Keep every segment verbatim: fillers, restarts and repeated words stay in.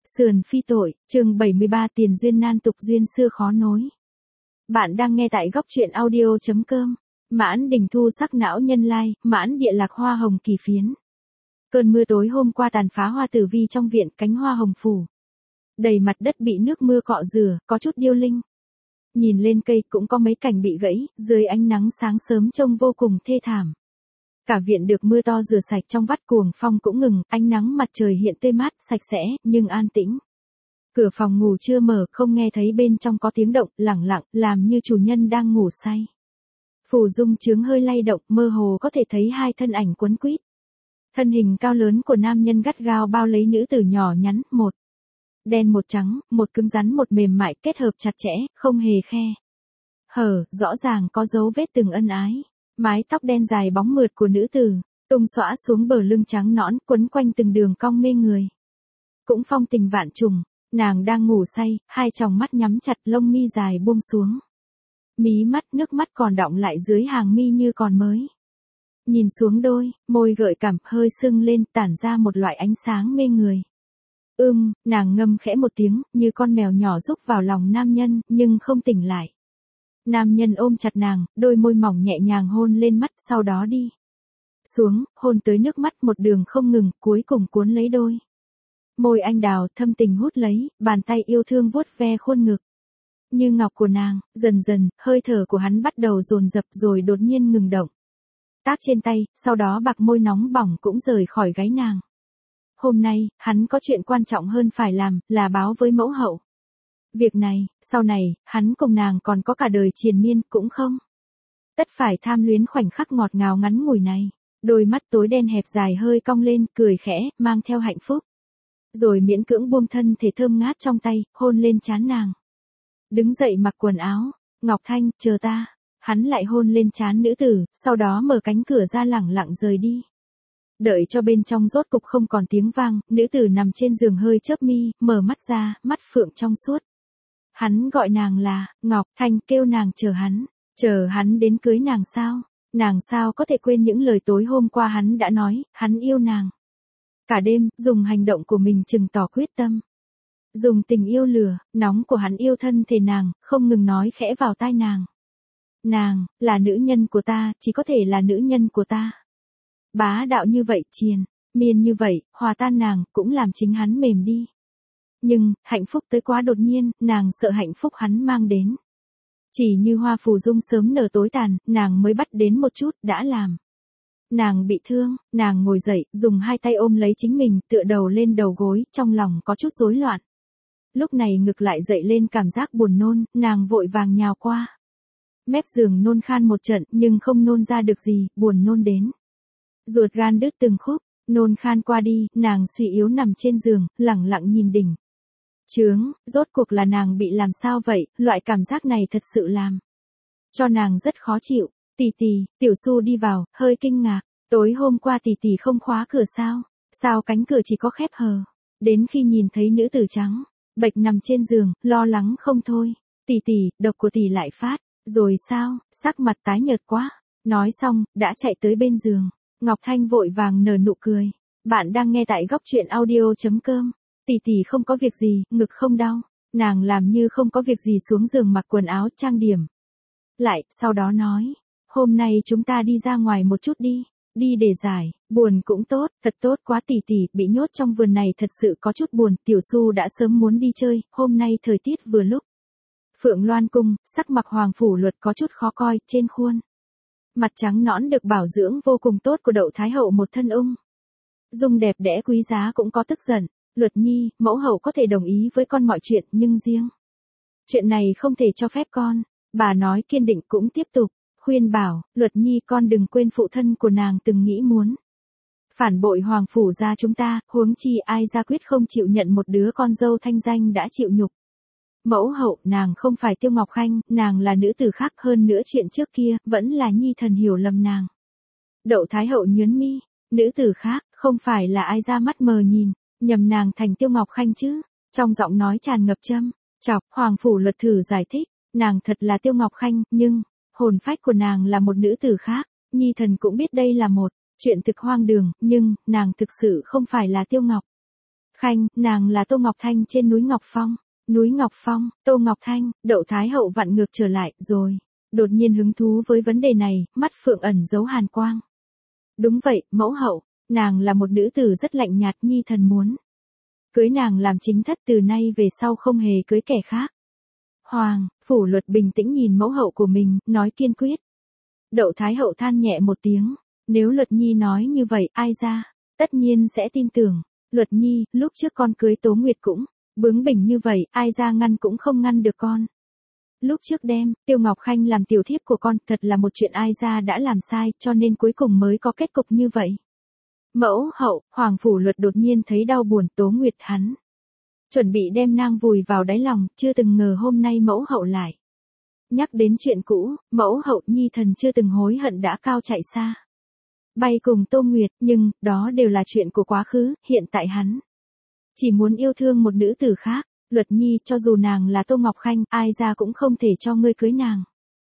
Sườn phi tội, chương bảy mươi ba tiền duyên nan tục duyên xưa khó nối. Bạn đang nghe tại góc truyện audio.com. Mãn đình thu sắc não nhân lai, mãn địa lạc hoa hồng kỳ phiến. Cơn mưa tối hôm qua tàn phá hoa tử vi trong viện, cánh hoa hồng phủ. Đầy mặt đất bị nước mưa cọ rửa, có chút điêu linh. Nhìn lên cây cũng có mấy cành bị gãy, dưới ánh nắng sáng sớm trông vô cùng thê thảm. Cả viện được mưa to rửa sạch, trong vắt cuồng phong cũng ngừng, ánh nắng mặt trời hiện tươi mát, sạch sẽ, nhưng an tĩnh. Cửa phòng ngủ chưa mở, không nghe thấy bên trong có tiếng động, lẳng lặng, làm như chủ nhân đang ngủ say. Phủ dung chướng hơi lay động, mơ hồ có thể thấy hai thân ảnh quấn quýt. Thân hình cao lớn của nam nhân gắt gao bao lấy nữ tử nhỏ nhắn, một đen một trắng, một cứng rắn một mềm mại, kết hợp chặt chẽ, không hề khe hở, rõ ràng có dấu vết từng ân ái. Mái tóc đen dài bóng mượt của nữ tử, tung xõa xuống bờ lưng trắng nõn, quấn quanh từng đường cong mê người. Cũng phong tình vạn trùng, nàng đang ngủ say, hai tròng mắt nhắm chặt, lông mi dài buông xuống. Mí mắt, nước mắt còn đọng lại dưới hàng mi như còn mới. Nhìn xuống đôi, môi gợi cảm, hơi sưng lên, tản ra một loại ánh sáng mê người. Ưm, nàng ngâm khẽ một tiếng, như con mèo nhỏ rúc vào lòng nam nhân, nhưng không tỉnh lại. Nam nhân ôm chặt nàng, đôi môi mỏng nhẹ nhàng hôn lên mắt, sau đó đi xuống, hôn tới nước mắt một đường không ngừng, cuối cùng cuốn lấy đôi môi anh đào, thâm tình hút lấy, bàn tay yêu thương vuốt ve khuôn ngực như ngọc của nàng. Dần dần, hơi thở của hắn bắt đầu dồn dập rồi đột nhiên ngừng động. Tác trên tay, sau đó bạc môi nóng bỏng cũng rời khỏi gáy nàng. Hôm nay, hắn có chuyện quan trọng hơn phải làm, là báo với mẫu hậu. Việc này, sau này, hắn cùng nàng còn có cả đời triền miên, cũng không tất phải tham luyến khoảnh khắc ngọt ngào ngắn ngủi này. Đôi mắt tối đen hẹp dài hơi cong lên, cười khẽ, mang theo hạnh phúc. Rồi miễn cưỡng buông thân thể thơm ngát trong tay, hôn lên trán nàng. Đứng dậy mặc quần áo, Ngọc Thanh, chờ ta. Hắn lại hôn lên trán nữ tử, sau đó mở cánh cửa ra lẳng lặng rời đi. Đợi cho bên trong rốt cục không còn tiếng vang, nữ tử nằm trên giường hơi chớp mi, mở mắt ra, mắt phượng trong suốt. Hắn gọi nàng là Ngọc Thanh, kêu nàng chờ hắn, chờ hắn đến cưới nàng sao? Nàng sao có thể quên những lời tối hôm qua hắn đã nói, hắn yêu nàng. Cả đêm, dùng hành động của mình chừng tỏ quyết tâm. Dùng tình yêu lửa, nóng của hắn yêu thân thể nàng, không ngừng nói khẽ vào tai nàng. Nàng, là nữ nhân của ta, chỉ có thể là nữ nhân của ta. Bá đạo như vậy, triền miên như vậy, hòa tan nàng, cũng làm chính hắn mềm đi. Nhưng, hạnh phúc tới quá đột nhiên, nàng sợ hạnh phúc hắn mang đến. Chỉ như hoa phù dung sớm nở tối tàn, nàng mới bắt đến một chút, đã làm nàng bị thương. Nàng ngồi dậy, dùng hai tay ôm lấy chính mình, tựa đầu lên đầu gối, trong lòng có chút rối loạn. Lúc này ngực lại dậy lên cảm giác buồn nôn, nàng vội vàng nhào qua mép giường nôn khan một trận, nhưng không nôn ra được gì, buồn nôn đến ruột gan đứt từng khúc. Nôn khan qua đi, nàng suy yếu nằm trên giường, lẳng lặng nhìn đỉnh chướng. Rốt cuộc là nàng bị làm sao vậy? Loại cảm giác này thật sự làm cho nàng rất khó chịu. Tỷ tỷ, Tiểu Su đi vào, hơi kinh ngạc. Tối hôm qua tỷ tỷ không khóa cửa sao? Sao cánh cửa chỉ có khép hờ? Đến khi nhìn thấy nữ tử trắng bệch nằm trên giường, lo lắng không thôi. Tỷ tỷ, độc của tỷ lại phát rồi sao? Sắc mặt tái nhợt quá. Nói xong, đã chạy tới bên giường. Ngọc Thanh vội vàng nở nụ cười. Bạn đang nghe tại góc truyện audio.com. Tỷ tỷ không có việc gì, ngực không đau. Nàng làm như không có việc gì xuống giường mặc quần áo trang điểm lại, sau đó nói. Hôm nay chúng ta đi ra ngoài một chút đi. Đi để giải, buồn cũng tốt, thật tốt quá tỷ tỷ, bị nhốt trong vườn này thật sự có chút buồn. Tiểu Su đã sớm muốn đi chơi, hôm nay thời tiết vừa lúc. Phượng Loan cung, sắc mặc hoàng phủ luật có chút khó coi, trên khuôn mặt trắng nõn được bảo dưỡng vô cùng tốt của Đậu Thái hậu một thân ung dung đẹp đẽ quý giá cũng có tức giận. Luật nhi, mẫu hậu có thể đồng ý với con mọi chuyện, nhưng riêng chuyện này không thể cho phép con. Bà nói kiên định, cũng tiếp tục khuyên bảo. Luật nhi, con đừng quên phụ thân của nàng từng nghĩ muốn phản bội hoàng phủ gia chúng ta, huống chi ai ra quyết không chịu nhận một đứa con dâu thanh danh đã chịu nhục. Mẫu hậu, nàng không phải Tiêu Ngọc Khanh, nàng là nữ tử khác, hơn nữa chuyện trước kia, vẫn là nhi thần hiểu lầm nàng. Đậu Thái hậu nhướng mi, nữ tử khác, không phải là ai ra mắt mờ nhìn, nhầm nàng thành Tiêu Ngọc Khanh chứ? Trong giọng nói tràn ngập châm chọc, hoàng phủ luật thử giải thích, nàng thật là Tiêu Ngọc Khanh, nhưng hồn phách của nàng là một nữ tử khác. Nhi thần cũng biết đây là một chuyện thực hoang đường, nhưng nàng thực sự không phải là Tiêu Ngọc Khanh, nàng là Tô Ngọc Thanh trên núi Ngọc Phong. Núi Ngọc Phong, Tô Ngọc Thanh, Đậu Thái Hậu vặn ngược trở lại, rồi. Đột nhiên hứng thú với vấn đề này, mắt phượng ẩn giấu hàn quang. Đúng vậy, mẫu hậu, nàng là một nữ tử rất lạnh nhạt, nhi thần muốn cưới nàng làm chính thất, từ nay về sau không hề cưới kẻ khác. Hoàng, Phủ Luật bình tĩnh nhìn mẫu hậu của mình, nói kiên quyết. Đậu Thái Hậu than nhẹ một tiếng, nếu Luật Nhi nói như vậy, ai ra, tất nhiên sẽ tin tưởng. Luật Nhi, lúc trước con cưới Tố Nguyệt cũng bướng bỉnh như vậy, ai ra ngăn cũng không ngăn được con. Lúc trước đem Tiêu Ngọc Khanh làm tiểu thiếp của con, thật là một chuyện ai ra đã làm sai, cho nên cuối cùng mới có kết cục như vậy. Mẫu hậu, Hoàng Phủ Luật đột nhiên thấy đau buồn. Tố Nguyệt hắn chuẩn bị đem nang vùi vào đáy lòng, chưa từng ngờ hôm nay mẫu hậu lại nhắc đến chuyện cũ. Mẫu hậu, nhi thần chưa từng hối hận đã cao chạy xa bay cùng Tô Nguyệt, nhưng đó đều là chuyện của quá khứ, hiện tại hắn chỉ muốn yêu thương một nữ tử khác. Luật Nhi, cho dù nàng là Tô Ngọc Khanh, ai ra cũng không thể cho ngươi cưới nàng.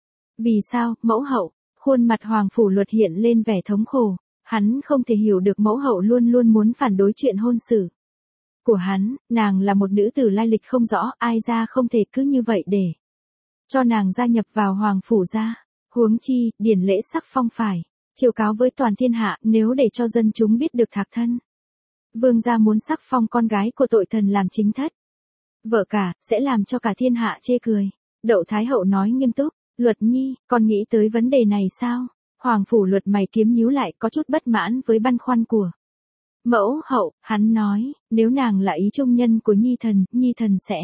Vì sao, mẫu hậu? Khuôn mặt Hoàng Phủ Luật hiện lên vẻ thống khổ, hắn không thể hiểu được mẫu hậu luôn luôn muốn phản đối chuyện hôn sự của hắn. Nàng là một nữ tử lai lịch không rõ, ai ra không thể cứ như vậy để cho nàng gia nhập vào Hoàng Phủ gia. Huống chi, điển lễ sắc phong phải chiêu cáo với toàn thiên hạ, nếu để cho dân chúng biết được Thạc Thân vương gia muốn sắc phong con gái của tội thần làm chính thất, vợ cả, sẽ làm cho cả thiên hạ chê cười. Đậu Thái Hậu nói nghiêm túc, Luật Nhi, con nghĩ tới vấn đề này sao? Hoàng Phủ Luật mày kiếm nhíu lại, có chút bất mãn với băn khoăn của mẫu hậu. Hắn nói, nếu nàng là ý trung nhân của nhi thần, nhi thần sẽ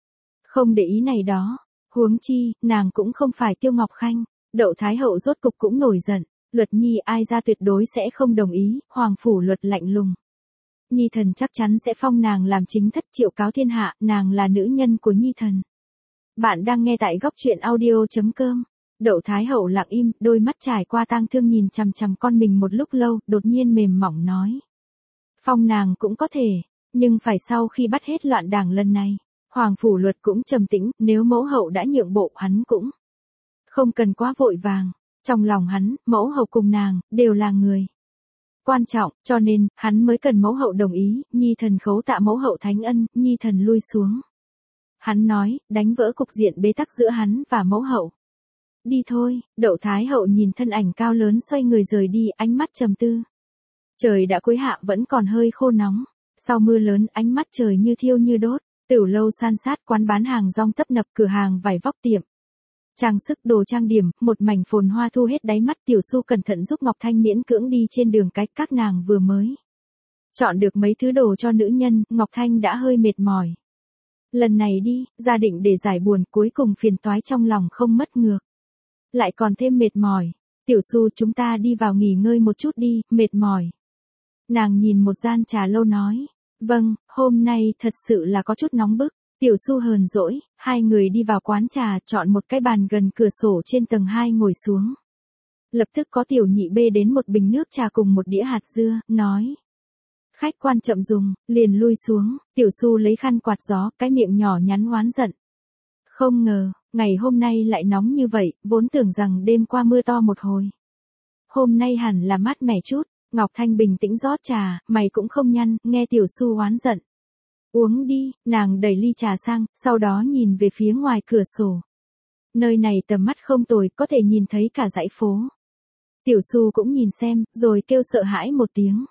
không để ý này đó. Huống chi, nàng cũng không phải Tiêu Ngọc Khanh. Đậu Thái Hậu rốt cục cũng nổi giận. Luật Nhi, ai ra tuyệt đối sẽ không đồng ý. Hoàng Phủ Luật lạnh lùng. Nhi thần chắc chắn sẽ phong nàng làm chính thất, triệu cáo thiên hạ, nàng là nữ nhân của nhi thần. Bạn đang nghe tại góc truyện audio chấm com. Đậu Thái Hậu lặng im, đôi mắt trải qua tang thương nhìn chằm chằm con mình một lúc lâu, đột nhiên mềm mỏng nói. Phong nàng cũng có thể, nhưng phải sau khi bắt hết loạn đảng lần này. Hoàng Phủ Luật cũng trầm tĩnh, nếu mẫu hậu đã nhượng bộ, hắn cũng không cần quá vội vàng. Trong lòng hắn, mẫu hậu cùng nàng, đều là người quan trọng, cho nên, hắn mới cần mẫu hậu đồng ý. Nhi thần khấu tạ mẫu hậu thánh ân. Nhi thần lui xuống. Hắn nói, đánh vỡ cục diện bế tắc giữa hắn và mẫu hậu. Đi thôi. Đậu Thái Hậu nhìn thân ảnh cao lớn xoay người rời đi, ánh mắt trầm tư. Trời đã cuối hạ vẫn còn hơi khô nóng. Sau mưa lớn, ánh mắt trời như thiêu như đốt. Tửu lâu san sát, quán bán hàng rong tấp nập, cửa hàng vải vóc, tiệm trang sức, đồ trang điểm, một mảnh phồn hoa thu hết đáy mắt. Tiểu Su cẩn thận giúp Ngọc Thanh miễn cưỡng đi trên đường cái, các nàng vừa mới chọn được mấy thứ đồ cho nữ nhân, Ngọc Thanh đã hơi mệt mỏi. Lần này đi, gia định để giải buồn, cuối cùng phiền toái trong lòng không mất ngược, lại còn thêm mệt mỏi. Tiểu Su, chúng ta đi vào nghỉ ngơi một chút đi, mệt mỏi. Nàng nhìn một gian trà lâu nói, vâng, hôm nay thật sự là có chút nóng bức. Tiểu Su hờn dỗi, hai người đi vào quán trà, chọn một cái bàn gần cửa sổ trên tầng hai ngồi xuống. Lập tức có Tiểu Nhị bê đến một bình nước trà cùng một đĩa hạt dưa, nói. Khách quan chậm dùng, liền lui xuống. Tiểu Su lấy khăn quạt gió, cái miệng nhỏ nhắn oán giận. Không ngờ, ngày hôm nay lại nóng như vậy, vốn tưởng rằng đêm qua mưa to một hồi. Hôm nay hẳn là mát mẻ chút. Ngọc Thanh bình tĩnh rót trà, mày cũng không nhăn, nghe Tiểu Su oán giận. Uống đi, nàng đẩy ly trà sang, sau đó nhìn về phía ngoài cửa sổ. Nơi này tầm mắt không tồi, có thể nhìn thấy cả dãy phố. Tiểu Su cũng nhìn xem, rồi kêu sợ hãi một tiếng.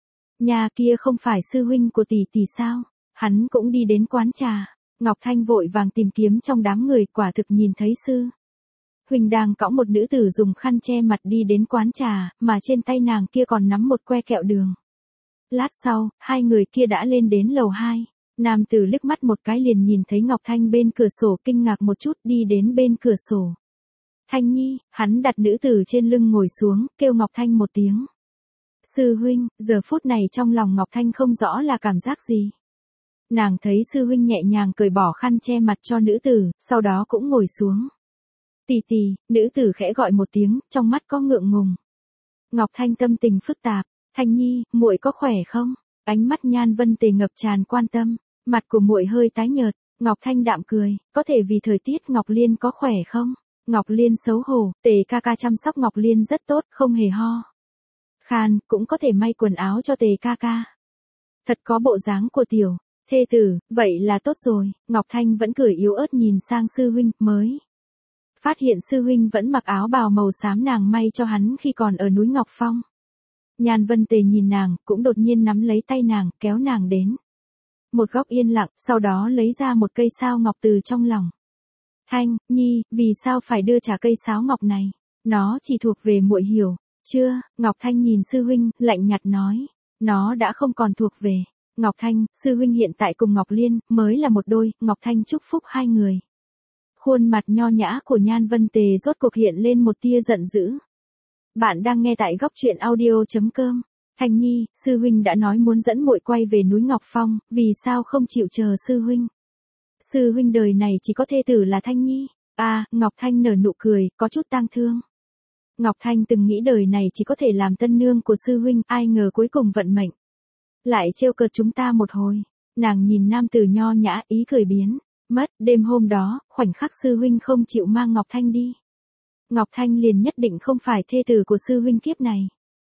Nhà kia không phải sư huynh của tỷ tỷ sao? Hắn cũng đi đến quán trà. Ngọc Thanh vội vàng tìm kiếm trong đám người, quả thực nhìn thấy sư huynh đang cõng một nữ tử dùng khăn che mặt đi đến quán trà, mà trên tay nàng kia còn nắm một que kẹo đường. Lát sau, hai người kia đã lên đến lầu hai. Nam tử liếc mắt một cái liền nhìn thấy Ngọc Thanh bên cửa sổ, kinh ngạc một chút, đi đến bên cửa sổ. Thanh Nhi, hắn đặt nữ tử trên lưng ngồi xuống, kêu Ngọc Thanh một tiếng. Sư huynh, giờ phút này trong lòng Ngọc Thanh không rõ là cảm giác gì. Nàng thấy sư huynh nhẹ nhàng cởi bỏ khăn che mặt cho nữ tử, sau đó cũng ngồi xuống. Tì tì, nữ tử khẽ gọi một tiếng, trong mắt có ngượng ngùng. Ngọc Thanh tâm tình phức tạp. Thanh Nhi, muội có khỏe không? Ánh mắt Nhan Vân Tề ngập tràn quan tâm. Mặt của muội hơi tái nhợt. Ngọc Thanh đạm cười, có thể vì thời tiết. Ngọc Liên có khỏe không? Ngọc Liên xấu hổ, Tề ca ca chăm sóc Ngọc Liên rất tốt, không hề ho khan, cũng có thể may quần áo cho Tề ca ca. Thật có bộ dáng của tiểu thê tử, vậy là tốt rồi. Ngọc Thanh vẫn cười yếu ớt nhìn sang sư huynh, mới phát hiện sư huynh vẫn mặc áo bào màu xám nàng may cho hắn khi còn ở núi Ngọc Phong. Nhan Vân Tề nhìn nàng, cũng đột nhiên nắm lấy tay nàng, kéo nàng đến một góc yên lặng, sau đó lấy ra một cây sao ngọc từ trong lòng. Thanh Nhi, vì sao phải đưa trả cây sáo ngọc này? Nó chỉ thuộc về muội hiểu chưa? Ngọc Thanh nhìn sư huynh, lạnh nhạt nói, nó đã không còn thuộc về Ngọc Thanh. Sư huynh hiện tại cùng Ngọc Liên mới là một đôi. Ngọc Thanh chúc phúc hai người. Khuôn mặt nho nhã của Nhan Vân Tề rốt cuộc hiện lên một tia giận dữ. Bạn đang nghe tại góc truyện audio chấm com. Thanh Nhi, sư huynh đã nói muốn dẫn muội quay về núi Ngọc Phong, vì sao không chịu chờ sư huynh? Sư huynh đời này chỉ có thê tử là Thanh Nhi. À, Ngọc Thanh nở nụ cười, có chút tang thương. Ngọc Thanh từng nghĩ đời này chỉ có thể làm tân nương của sư huynh, ai ngờ cuối cùng vận mệnh lại trêu cợt chúng ta một hồi. Nàng nhìn nam tử nho nhã, ý cười biến mất. Đêm hôm đó, khoảnh khắc sư huynh không chịu mang Ngọc Thanh đi, Ngọc Thanh liền nhất định không phải thê tử của sư huynh kiếp này.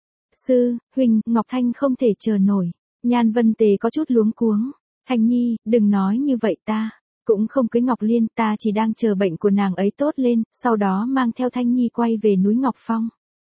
Sư huynh, Ngọc Thanh không thể chờ nổi. Nhan Vân Tề có chút luống cuống. Thanh Nhi, đừng nói như vậy, ta cũng không cưới Ngọc Liên, ta chỉ đang chờ bệnh của nàng ấy tốt lên, sau đó mang theo Thanh Nhi quay về núi Ngọc Phong.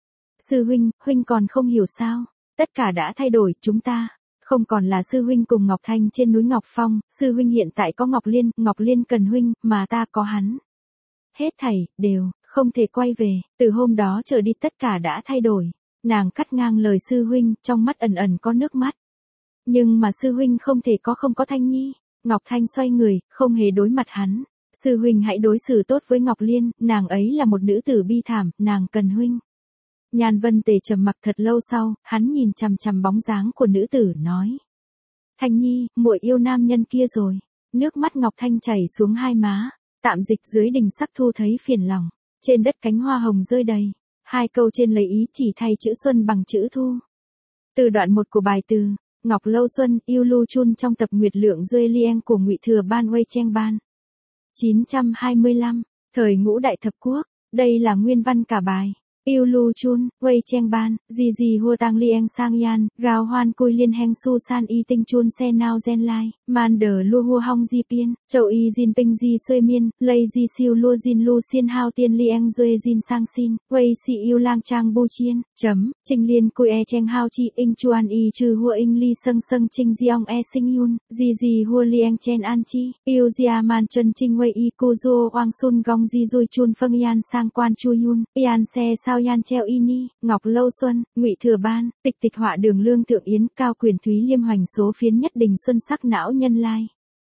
Sư huynh, huynh còn không hiểu sao? Tất cả đã thay đổi, chúng ta không còn là sư huynh cùng Ngọc Thanh trên núi Ngọc Phong, sư huynh hiện tại có Ngọc Liên, Ngọc Liên cần huynh, mà ta có hắn. Hết thảy đều không thể quay về, từ hôm đó trở đi tất cả đã thay đổi. Nàng cắt ngang lời sư huynh, trong mắt ẩn ẩn có nước mắt. Nhưng mà sư huynh không thể có không có Thanh Nhi. Ngọc Thanh xoay người, không hề đối mặt hắn. Sư huynh hãy đối xử tốt với Ngọc Liên, nàng ấy là một nữ tử bi thảm, nàng cần huynh. Nhan Vân Tề trầm mặc thật lâu sau, hắn nhìn chằm chằm bóng dáng của nữ tử, nói: Thanh Nhi, muội yêu nam nhân kia rồi. Nước mắt Ngọc Thanh chảy xuống hai má. Tạm dịch dưới đình sắc thu thấy phiền lòng. Trên đất cánh hoa hồng rơi đầy. Hai câu trên lấy ý chỉ thay chữ xuân bằng chữ thu. Từ đoạn một của bài từ Ngọc Lâu Xuân, yêu Lu Chun trong tập Nguyệt Lượng Duê Lien của Ngụy Thừa Ban Uey Cheng Ban. chín trăm hai mươi lăm, thời ngũ đại thập quốc. Đây là nguyên văn cả bài. Yêu Lu Chun, Uey Cheng Ban, Di Di Hua Tang Lieng Sang Yan, Gao Hoan Cui Liên Heng Su San Y Tinh Chun Se Nao Gen Lai, Man Đờ Lua Hua Hong Di Piên, Châu Y Jin Ping Di Xuê Miên, Lây Di Siêu Lua Jin Lu Xiên Hao Tiên Lieng Duê Jin Sang Xin, Uey Si Yêu Lang Trang Bu Chiên, chấm, Trinh Liên Cui E Cheng Hao Chi Ing Chuan Y Chư Hua Ing Ly Sâng Sâng Trinh Giong E Sinh Yun, Di Di Hua Lieng Chen An Chi, Yêu Gia Man Chân Trinh Uey Y Ku Duo Wang Sun Gong Di Dui Chun Phâng Yan Sang Quan Chu Yun, Yan Se Sao Yan Treo Y Ni, Ngọc Lâu Xuân, Ngụy Thừa Ban, tịch tịch họa đường Lương Thượng Yến, Cao Quyền Thúy Liêm Hoành số phiến nhất đình xuân sắc não nhân lai.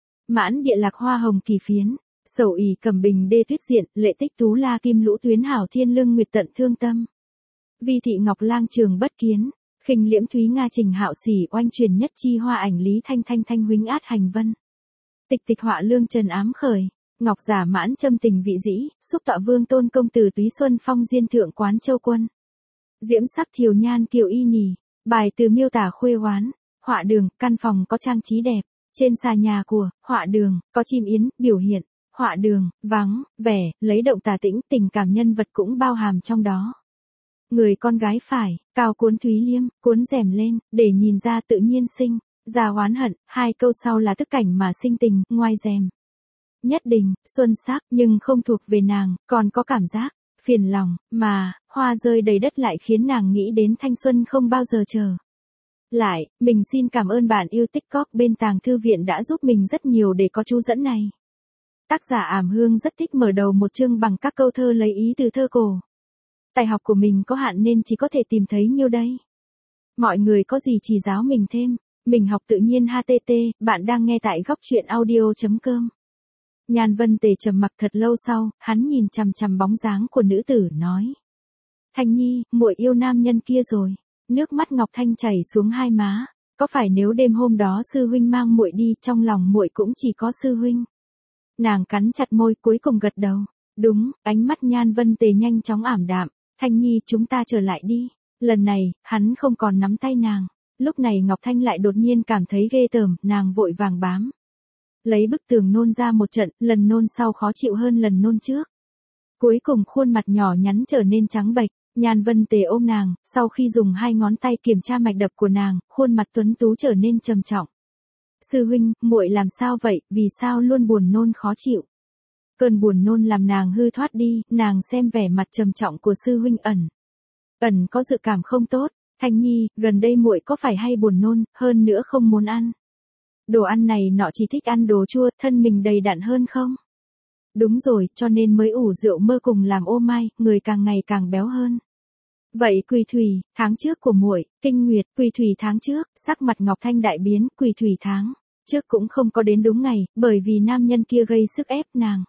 Mãn địa lạc hoa hồng kỳ phiến, sầu ỉ cầm bình đê tuyết diện, lệ tích tú la kim lũ tuyến hảo thiên lương nguyệt tận thương tâm. Vi thị ngọc lang trường bất kiến, khinh liễm thúy nga trình hạo sỉ oanh truyền nhất chi hoa ảnh lý thanh thanh thanh huynh át hành vân. Tịch tịch họa lương trần ám khởi. Ngọc giả mãn châm tình vị dĩ, xúc tọa vương tôn công tử túy xuân phong diên thượng quán châu quân. Diễm sắc thiều nhan kiều y nhì, bài từ miêu tả khuê oán, họa đường, căn phòng có trang trí đẹp, trên xà nhà của, họa đường, có chim yến, biểu hiện, họa đường, vắng, vẻ, lấy động tả tĩnh, tình cảm nhân vật cũng bao hàm trong đó. Người con gái phải, cao cuốn thúy liêm, cuốn rèm lên, để nhìn ra tự nhiên sinh, ra oán hận, hai câu sau là tức cảnh mà sinh tình, ngoài rèm. Nhất định, xuân sắc, nhưng không thuộc về nàng, còn có cảm giác phiền lòng, mà hoa rơi đầy đất lại khiến nàng nghĩ đến thanh xuân không bao giờ chờ lại. Mình xin cảm ơn bạn yêu TikTok bên Tàng Thư Viện đã giúp mình rất nhiều để có chú dẫn này. Tác giả Ảm Hương rất thích mở đầu một chương bằng các câu thơ lấy ý từ thơ cổ. Tài học của mình có hạn nên chỉ có thể tìm thấy nhiêu đây. Mọi người có gì chỉ giáo mình thêm, mình học tự nhiên hát tê tê. Bạn đang nghe tại góc truyện audio chấm com. Nhan Vân Tề trầm mặc thật lâu sau, hắn nhìn chằm chằm bóng dáng của nữ tử, nói: Thanh Nhi, muội yêu nam nhân kia rồi. Nước mắt Ngọc Thanh chảy xuống hai má. Có phải nếu đêm hôm đó sư huynh mang muội đi, trong lòng muội cũng chỉ có sư huynh? Nàng cắn chặt môi, cuối cùng gật đầu. Đúng. Ánh mắt Nhan Vân Tề nhanh chóng ảm đạm. Thanh Nhi, chúng ta trở lại đi. Lần này, hắn không còn nắm tay nàng. Lúc này Ngọc Thanh lại đột nhiên cảm thấy ghê tởm, nàng vội vàng bám lấy bức tường nôn ra một trận, lần nôn sau khó chịu hơn lần nôn trước. Cuối cùng khuôn mặt nhỏ nhắn trở nên trắng bệch, Nhan Vân Tề ôm nàng, sau khi dùng hai ngón tay kiểm tra mạch đập của nàng, khuôn mặt tuấn tú trở nên trầm trọng. Sư huynh, muội làm sao vậy, vì sao luôn buồn nôn khó chịu? Cơn buồn nôn làm nàng hư thoát đi, nàng xem vẻ mặt trầm trọng của sư huynh ẩn. Ẩn có dự cảm không tốt, Thanh Nhi, gần đây muội có phải hay buồn nôn, hơn nữa không muốn ăn. Đồ ăn này nọ chỉ thích ăn đồ chua, thân mình đầy đặn hơn không? Đúng rồi, cho nên mới ủ rượu mơ cùng làm ô mai, người càng ngày càng béo hơn. Vậy Quỳ Thủy, tháng trước của muội, kinh nguyệt, Quỳ Thủy tháng trước, sắc mặt Ngọc Thanh đại biến, Quỳ Thủy tháng trước cũng không có đến đúng ngày, bởi vì nam nhân kia gây sức ép nàng.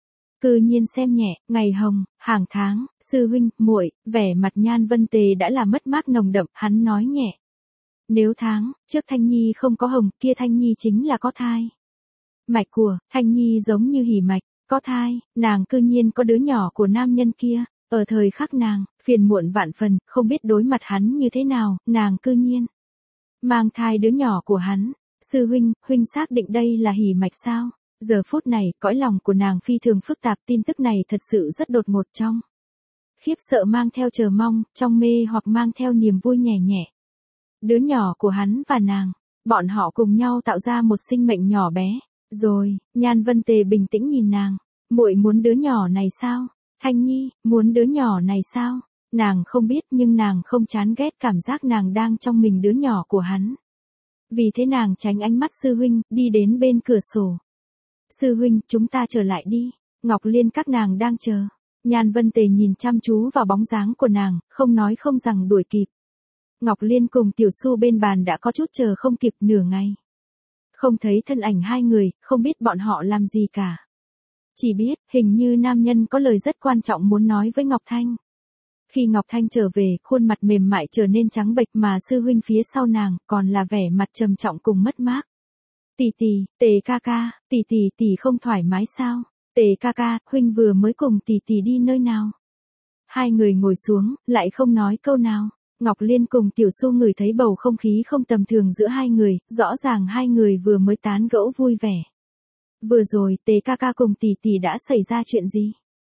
Cư nhiên xem nhẹ, ngày hồng, hàng tháng, sư huynh, muội, vẻ mặt Nhan Vân Tề đã là mất mát nồng đậm, hắn nói nhẹ. Nếu tháng trước Thanh Nhi không có hồng, kia Thanh Nhi chính là có thai. Mạch của Thanh Nhi giống như hỉ mạch, có thai, nàng cư nhiên có đứa nhỏ của nam nhân kia. Ở thời khắc nàng, phiền muộn vạn phần, không biết đối mặt hắn như thế nào, nàng cư nhiên mang thai đứa nhỏ của hắn. Sư huynh, huynh xác định đây là hỉ mạch sao? Giờ phút này, cõi lòng của nàng phi thường phức tạp, tin tức này thật sự rất đột ngột, trong khiếp sợ mang theo chờ mong, trong mê hoặc mang theo niềm vui nhẹ nhẹ. Đứa nhỏ của hắn và nàng, bọn họ cùng nhau tạo ra một sinh mệnh nhỏ bé. Rồi, Nhan Vân Tề bình tĩnh nhìn nàng, muội muốn đứa nhỏ này sao? Thanh Nhi, muốn đứa nhỏ này sao? Nàng không biết nhưng nàng không chán ghét cảm giác nàng đang trong mình đứa nhỏ của hắn. Vì thế nàng tránh ánh mắt sư huynh, đi đến bên cửa sổ. Sư huynh, chúng ta trở lại đi. Ngọc Liên các nàng đang chờ. Nhan Vân Tề nhìn chăm chú vào bóng dáng của nàng, không nói không rằng đuổi kịp. Ngọc Liên cùng Tiểu Su bên bàn đã có chút chờ không kịp nửa ngày. Không thấy thân ảnh hai người, không biết bọn họ làm gì cả. Chỉ biết, hình như nam nhân có lời rất quan trọng muốn nói với Ngọc Thanh. Khi Ngọc Thanh trở về, khuôn mặt mềm mại trở nên trắng bệch mà sư huynh phía sau nàng, còn là vẻ mặt trầm trọng cùng mất mát. Tỷ tỷ, Tề ca ca, tỷ tỷ tỷ không thoải mái sao? Tề ca ca, huynh vừa mới cùng tỷ tỷ đi nơi nào? Hai người ngồi xuống, lại không nói câu nào. Ngọc Liên cùng Tiểu Su ngửi thấy bầu không khí không tầm thường giữa hai người, rõ ràng hai người vừa mới tán gẫu vui vẻ. Vừa rồi, Tề ca ca cùng tỷ tỷ đã xảy ra chuyện gì?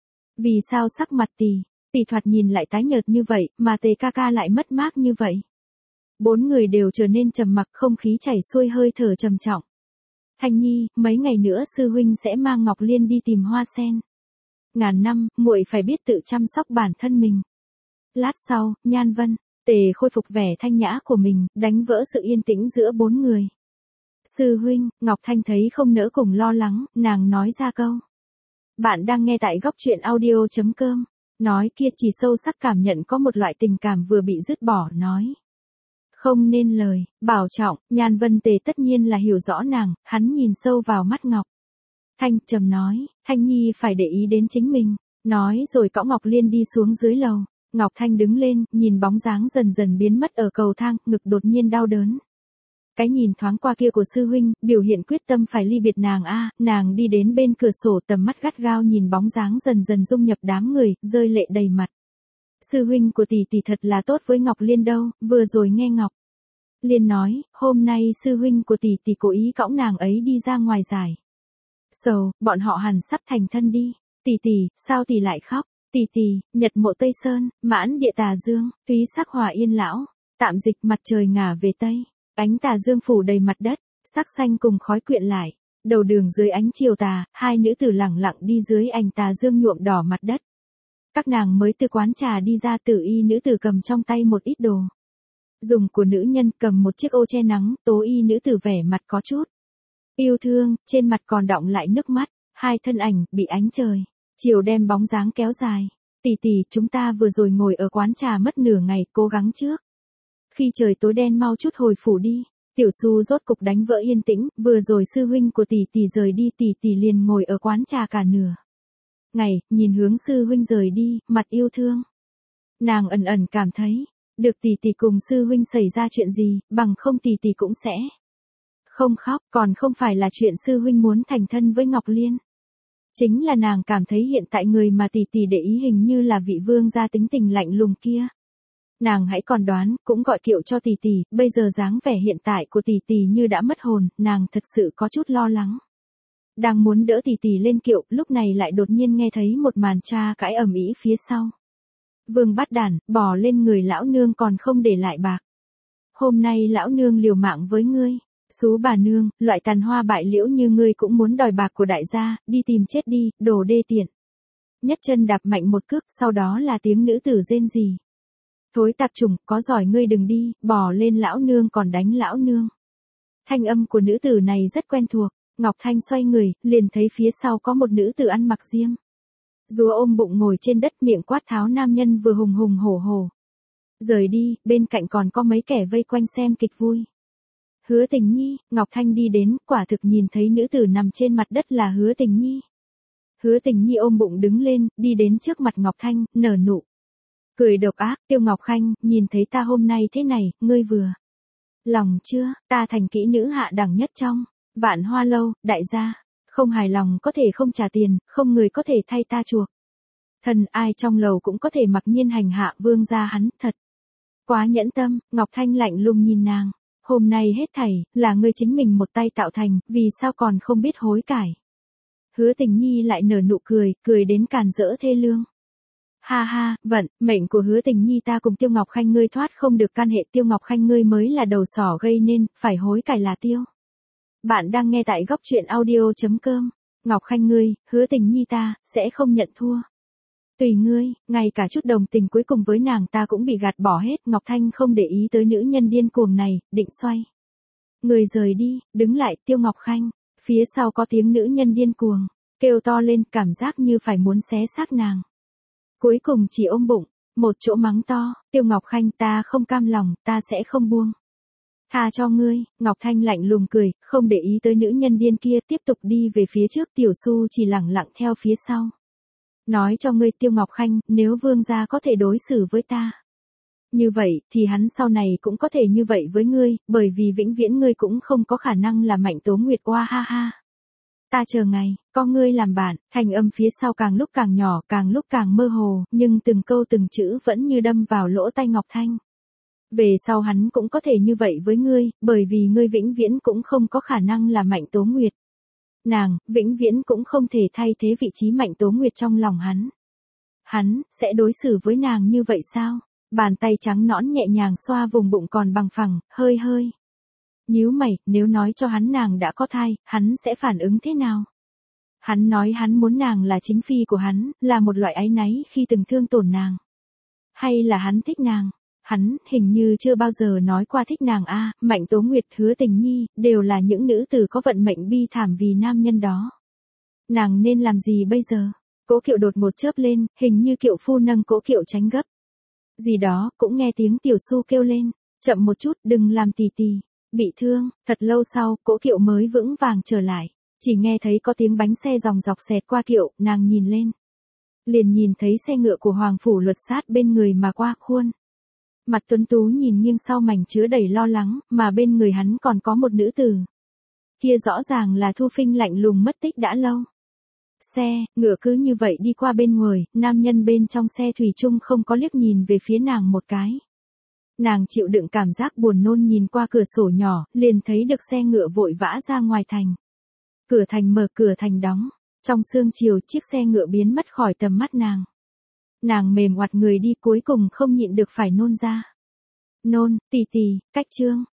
Vì sao sắc mặt tỷ, tỷ thoạt nhìn lại tái nhợt như vậy, mà Tề ca ca lại mất mát như vậy? Bốn người đều trở nên trầm mặc, không khí chảy xuôi, hơi thở trầm trọng. Thanh Nhi, mấy ngày nữa sư huynh sẽ mang Ngọc Liên đi tìm hoa sen. Ngàn năm, muội phải biết tự chăm sóc bản thân mình. Lát sau, Nhan Vân Tề khôi phục vẻ thanh nhã của mình, đánh vỡ sự yên tĩnh giữa bốn người. Sư huynh, Ngọc Thanh thấy không nỡ cùng lo lắng, nàng nói ra câu. Bạn đang nghe tại góc truyện audio chấm com. Nói kia chỉ sâu sắc cảm nhận có một loại tình cảm vừa bị dứt bỏ, nói. Không nên lời, bảo trọng, Nhan Vân Tề tất nhiên là hiểu rõ nàng, hắn nhìn sâu vào mắt Ngọc Thanh, trầm nói, Thanh Nhi phải để ý đến chính mình. Nói rồi cõng Ngọc Liên đi xuống dưới lầu. Ngọc Thanh đứng lên, nhìn bóng dáng dần dần biến mất ở cầu thang, ngực đột nhiên đau đớn. Cái nhìn thoáng qua kia của sư huynh, biểu hiện quyết tâm phải ly biệt nàng a, à, nàng đi đến bên cửa sổ, tầm mắt gắt gao nhìn bóng dáng dần dần dung nhập đám người, rơi lệ đầy mặt. Sư huynh của tỷ tỷ thật là tốt với Ngọc Liên đâu, vừa rồi nghe Ngọc Liên nói, hôm nay sư huynh của tỷ tỷ cố ý cõng nàng ấy đi ra ngoài giải sầu, bọn họ hẳn sắp thành thân đi. Tỷ tỷ, sao tỷ lại khóc? Tỷ tỷ, nhật mộ Tây Sơn, mãn địa tà dương, túy sắc hòa yên lão, tạm dịch mặt trời ngả về Tây, ánh tà dương phủ đầy mặt đất, sắc xanh cùng khói quyện lại, đầu đường dưới ánh chiều tà, hai nữ tử lẳng lặng đi dưới ánh tà dương nhuộm đỏ mặt đất. Các nàng mới từ quán trà đi ra, Tử y nữ tử cầm trong tay một ít đồ dùng của nữ nhân, cầm một chiếc ô che nắng, tố y nữ tử vẻ mặt có chút yêu thương, trên mặt còn đọng lại nước mắt, hai thân ảnh bị ánh trời chiều đem bóng dáng kéo dài. Tỷ tỷ, chúng ta vừa rồi ngồi ở quán trà mất nửa ngày, cố gắng trước. Khi trời tối đen mau chút hồi phủ đi. Tiểu Su rốt cục đánh vỡ yên tĩnh, vừa rồi sư huynh của tỷ tỷ rời đi, tỷ tỷ liền ngồi ở quán trà cả nửa ngày, nhìn hướng sư huynh rời đi, mặt yêu thương. Nàng ẩn ẩn cảm thấy, được tỷ tỷ cùng sư huynh xảy ra chuyện gì, bằng không tỷ tỷ cũng sẽ không khóc, còn không phải là chuyện sư huynh muốn thành thân với Ngọc Liên. Chính là nàng cảm thấy hiện tại người mà tỷ tỷ để ý hình như là vị vương gia tính tình lạnh lùng kia. Nàng hãy còn đoán, cũng gọi kiệu cho tỷ tỷ, bây giờ dáng vẻ hiện tại của tỷ tỷ như đã mất hồn, nàng thật sự có chút lo lắng. Đang muốn đỡ tỷ tỷ lên kiệu, lúc này lại đột nhiên nghe thấy một màn tra cãi ầm ĩ phía sau. Vương Bát Đản, bỏ lên người lão nương còn không để lại bạc. Hôm nay lão nương liều mạng với ngươi. Xú bà nương, loại tàn hoa bại liễu như ngươi cũng muốn đòi bạc của đại gia, đi tìm chết đi, đồ đê tiện. Nhất chân đạp mạnh một cước, sau đó là tiếng nữ tử rên rỉ. Thối tạp chủng, có giỏi ngươi đừng đi, bỏ lên lão nương còn đánh lão nương. Thanh âm của nữ tử này rất quen thuộc, Ngọc Thanh xoay người, liền thấy phía sau có một nữ tử ăn mặc diêm. Rúa ôm bụng ngồi trên đất miệng quát tháo nam nhân vừa hùng hùng hổ hổ. Rời đi, bên cạnh còn có mấy kẻ vây quanh xem kịch vui. Hứa Tình Nhi, Ngọc Thanh đi đến, quả thực nhìn thấy nữ tử nằm trên mặt đất là Hứa Tình Nhi. Hứa Tình Nhi ôm bụng đứng lên, đi đến trước mặt Ngọc Thanh, nở nụ. Cười độc ác, Tiêu Ngọc Khanh, nhìn thấy ta hôm nay thế này, ngươi vừa. Lòng chưa, ta thành kỹ nữ hạ đẳng nhất trong. Vạn Hoa Lâu, đại gia. Không hài lòng có thể không trả tiền, không người có thể thay ta chuộc. Thần ai trong lầu cũng có thể mặc nhiên hành hạ vương gia hắn, thật. Quá nhẫn tâm, Ngọc Thanh lạnh lùng nhìn nàng. Hôm nay hết thảy, là ngươi chính mình một tay tạo thành, vì sao còn không biết hối cải. Hứa Tình Nhi lại nở nụ cười, cười đến càn rỡ thê lương. Ha ha, vận, mệnh của Hứa Tình Nhi ta cùng Tiêu Ngọc Khanh ngươi thoát không được can hệ, Tiêu Ngọc Khanh ngươi mới là đầu sỏ gây nên, phải hối cải là tiêu. Bạn đang nghe tại góc truyện audio chấm com. Ngọc Khanh ngươi, Hứa Tình Nhi ta, sẽ không nhận thua. Tùy ngươi, ngay cả chút đồng tình cuối cùng với nàng ta cũng bị gạt bỏ hết. Ngọc Thanh không để ý tới nữ nhân điên cuồng này, định xoay người rời đi, đứng lại Tiêu Ngọc Khanh. Phía sau có tiếng nữ nhân điên cuồng, kêu to lên, cảm giác như phải muốn xé xác nàng. Cuối cùng chỉ ôm bụng, một chỗ mắng to, Tiêu Ngọc Khanh ta không cam lòng, ta sẽ không buông. Tha cho ngươi, Ngọc Thanh lạnh lùng cười, không để ý tới nữ nhân điên kia, tiếp tục đi về phía trước, Tiểu Su chỉ lẳng lặng theo phía sau. Nói cho ngươi Tiêu Ngọc Khanh, nếu vương gia có thể đối xử với ta như vậy, thì hắn sau này cũng có thể như vậy với ngươi, bởi vì vĩnh viễn ngươi cũng không có khả năng là Mạnh Tố Nguyệt oa ha ha. Ta chờ ngày, có ngươi làm bạn, thanh âm phía sau càng lúc càng nhỏ, càng lúc càng mơ hồ, nhưng từng câu từng chữ vẫn như đâm vào lỗ tai Ngọc Thanh. Về sau hắn cũng có thể như vậy với ngươi, bởi vì ngươi vĩnh viễn cũng không có khả năng là Mạnh Tố Nguyệt. Nàng, vĩnh viễn cũng không thể thay thế vị trí Mạnh Tố Nguyệt trong lòng hắn. Hắn, sẽ đối xử với nàng như vậy sao? Bàn tay trắng nõn nhẹ nhàng xoa vùng bụng còn bằng phẳng, hơi hơi. Nhíu mày, nếu nói cho hắn nàng đã có thai, hắn sẽ phản ứng thế nào? Hắn nói hắn muốn nàng là chính phi của hắn, là một loại áy náy khi từng thương tổn nàng. Hay là hắn thích nàng? Hắn, hình như chưa bao giờ nói qua thích nàng a. Mạnh Tố Nguyệt, Hứa Tình Nhi, đều là những nữ tử có vận mệnh bi thảm vì nam nhân đó. Nàng nên làm gì bây giờ? Cỗ kiệu đột ngột chớp lên, hình như kiệu phu nâng cỗ kiệu tránh gấp. Gì đó, cũng nghe tiếng Tiểu Su kêu lên, chậm một chút, đừng làm tì tì, bị thương. Thật lâu sau, cỗ kiệu mới vững vàng trở lại. Chỉ nghe thấy có tiếng bánh xe dòng dọc xẹt qua kiệu, nàng nhìn lên. Liền nhìn thấy xe ngựa của Hoàng Phủ Luật sát bên người mà qua khuôn. Mặt tuấn tú nhìn nghiêng sau mảnh chứa đầy lo lắng, mà bên người hắn còn có một nữ tử. Kia rõ ràng là Thu Phinh lạnh lùng mất tích đã lâu. Xe, ngựa cứ như vậy đi qua bên ngoài, nam nhân bên trong xe thủy chung không có liếc nhìn về phía nàng một cái. Nàng chịu đựng cảm giác buồn nôn nhìn qua cửa sổ nhỏ, liền thấy được xe ngựa vội vã ra ngoài thành. Cửa thành mở, cửa thành đóng. Trong sương chiều, chiếc xe ngựa biến mất khỏi tầm mắt nàng. Nàng mềm oặt người đi, cuối cùng không nhịn được phải nôn ra. Nôn, tì tì, cách trương,